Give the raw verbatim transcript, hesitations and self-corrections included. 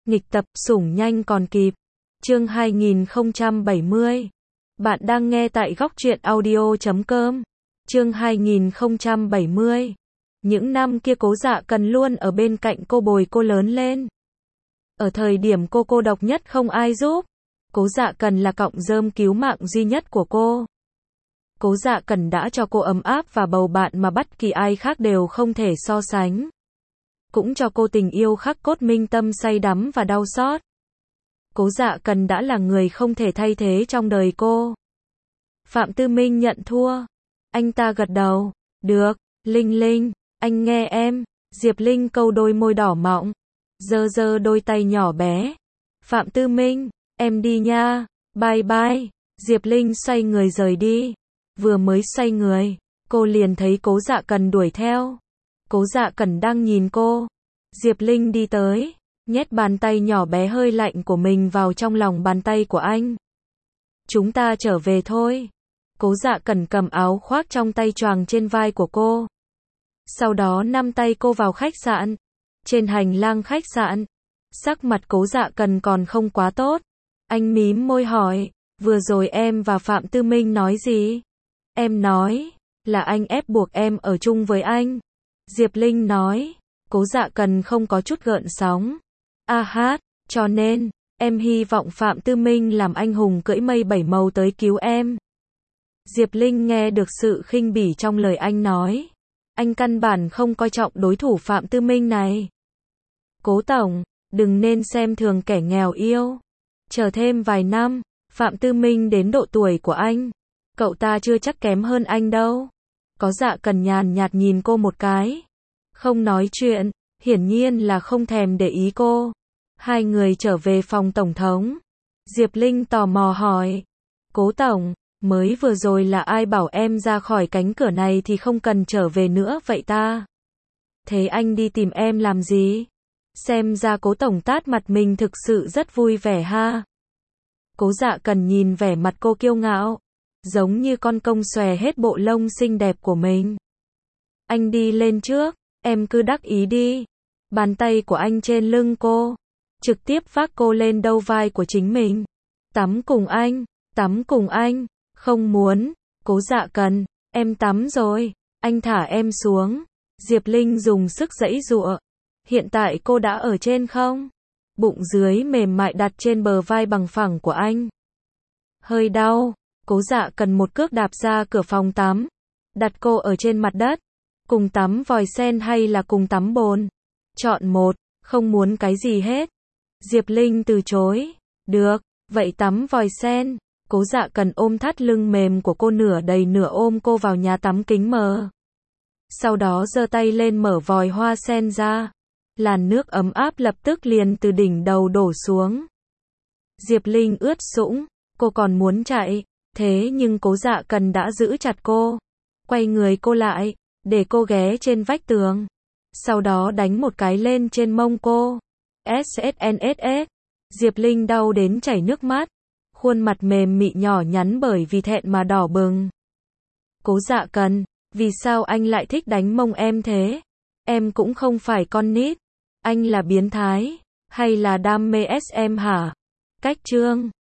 Nghịch tập, sủng nhanh còn kịp. Chương hai nghìn không trăm bảy mươi. Bạn đang nghe tại góc truyện audio chấm com. Chương hai nghìn không trăm bảy mươi. Những năm kia Cố Dạ Cần luôn ở bên cạnh cô bồi cô lớn lên. Ở thời điểm cô cô độc nhất không ai giúp, Cố Dạ Cần là cọng rơm cứu mạng duy nhất của cô. Cố Dạ Cần đã cho cô ấm áp và bầu bạn mà bất kỳ ai khác đều không thể so sánh. Cũng cho cô tình yêu khắc cốt minh tâm say đắm và đau xót. Cố Dạ Cần đã là người không thể thay thế trong đời cô. Phạm Tư Minh nhận thua. Anh ta gật đầu. Được, Linh Linh, anh nghe em. Diệp Linh câu đôi môi đỏ mọng, giơ giơ đôi tay nhỏ bé. Phạm Tư Minh, em đi nha. Bye bye. Diệp Linh xoay người rời đi. Vừa mới xoay người, cô liền thấy Cố Dạ Cần đuổi theo. Cố Dạ Cần đang nhìn cô. Diệp Linh đi tới, nhét bàn tay nhỏ bé hơi lạnh của mình vào trong lòng bàn tay của anh. Chúng ta trở về thôi. Cố Dạ Cần cầm áo khoác trong tay choàng trên vai của cô. Sau đó nắm tay cô vào khách sạn. Trên hành lang khách sạn, sắc mặt Cố Dạ Cần còn không quá tốt. Anh mím môi hỏi, vừa rồi em và Phạm Tư Minh nói gì? Em nói, là anh ép buộc em ở chung với anh. Diệp Linh nói. Cố Dạ Cần không có chút gợn sóng. A hát, cho nên, em hy vọng Phạm Tư Minh làm anh hùng cưỡi mây bảy màu tới cứu em. Diệp Linh nghe được sự khinh bỉ trong lời anh nói. Anh căn bản không coi trọng đối thủ Phạm Tư Minh này. Cố tổng, đừng nên xem thường kẻ nghèo yêu. Chờ thêm vài năm, Phạm Tư Minh đến độ tuổi của anh, cậu ta chưa chắc kém hơn anh đâu. Cố Dạ Cần nhàn nhạt nhìn cô một cái. Không nói chuyện, hiển nhiên là không thèm để ý cô. Hai người trở về phòng tổng thống. Diệp Linh tò mò hỏi. Cố tổng, mới vừa rồi là ai bảo em ra khỏi cánh cửa này thì không cần trở về nữa vậy ta? Thế anh đi tìm em làm gì? Xem ra Cố tổng tát mặt mình thực sự rất vui vẻ ha. Cố Dạ Cần nhìn vẻ mặt cô kiêu ngạo, giống như con công xòe hết bộ lông xinh đẹp của mình. Anh đi lên trước, em cứ đắc ý đi. Bàn tay của anh trên lưng cô, trực tiếp vác cô lên đầu vai của chính mình. Tắm cùng anh, tắm cùng anh. Không muốn. Cố Dạ Cần, em tắm rồi, anh thả em xuống. Diệp Linh dùng sức giãy giụa. Hiện tại cô đã ở trên không? Bụng dưới mềm mại đặt trên bờ vai bằng phẳng của anh. Hơi đau. Cố Dạ Cần một cước đạp ra cửa phòng tắm, đặt cô ở trên mặt đất. Cùng tắm vòi sen hay là cùng tắm bồn? Chọn một, không muốn cái gì hết. Diệp Linh từ chối. Được, vậy tắm vòi sen. Cố Dạ Cần ôm thắt lưng mềm của cô nửa đầy nửa ôm cô vào nhà tắm kính mờ. Sau đó giơ tay lên mở vòi hoa sen ra. Làn nước ấm áp lập tức liền từ đỉnh đầu đổ xuống. Diệp Linh ướt sũng, cô còn muốn chạy, thế nhưng Cố Dạ Cần đã giữ chặt cô, quay người cô lại, để cô ghé trên vách tường. Sau đó đánh một cái lên trên mông cô. ét ét en ét ét. Diệp Linh đau đến chảy nước mắt. Khuôn mặt mềm mị nhỏ nhắn bởi vì thẹn mà đỏ bừng. Cố Dạ Cần, vì sao anh lại thích đánh mông em thế? Em cũng không phải con nít. Anh là biến thái, hay là đam mê ét em hả? Cách chương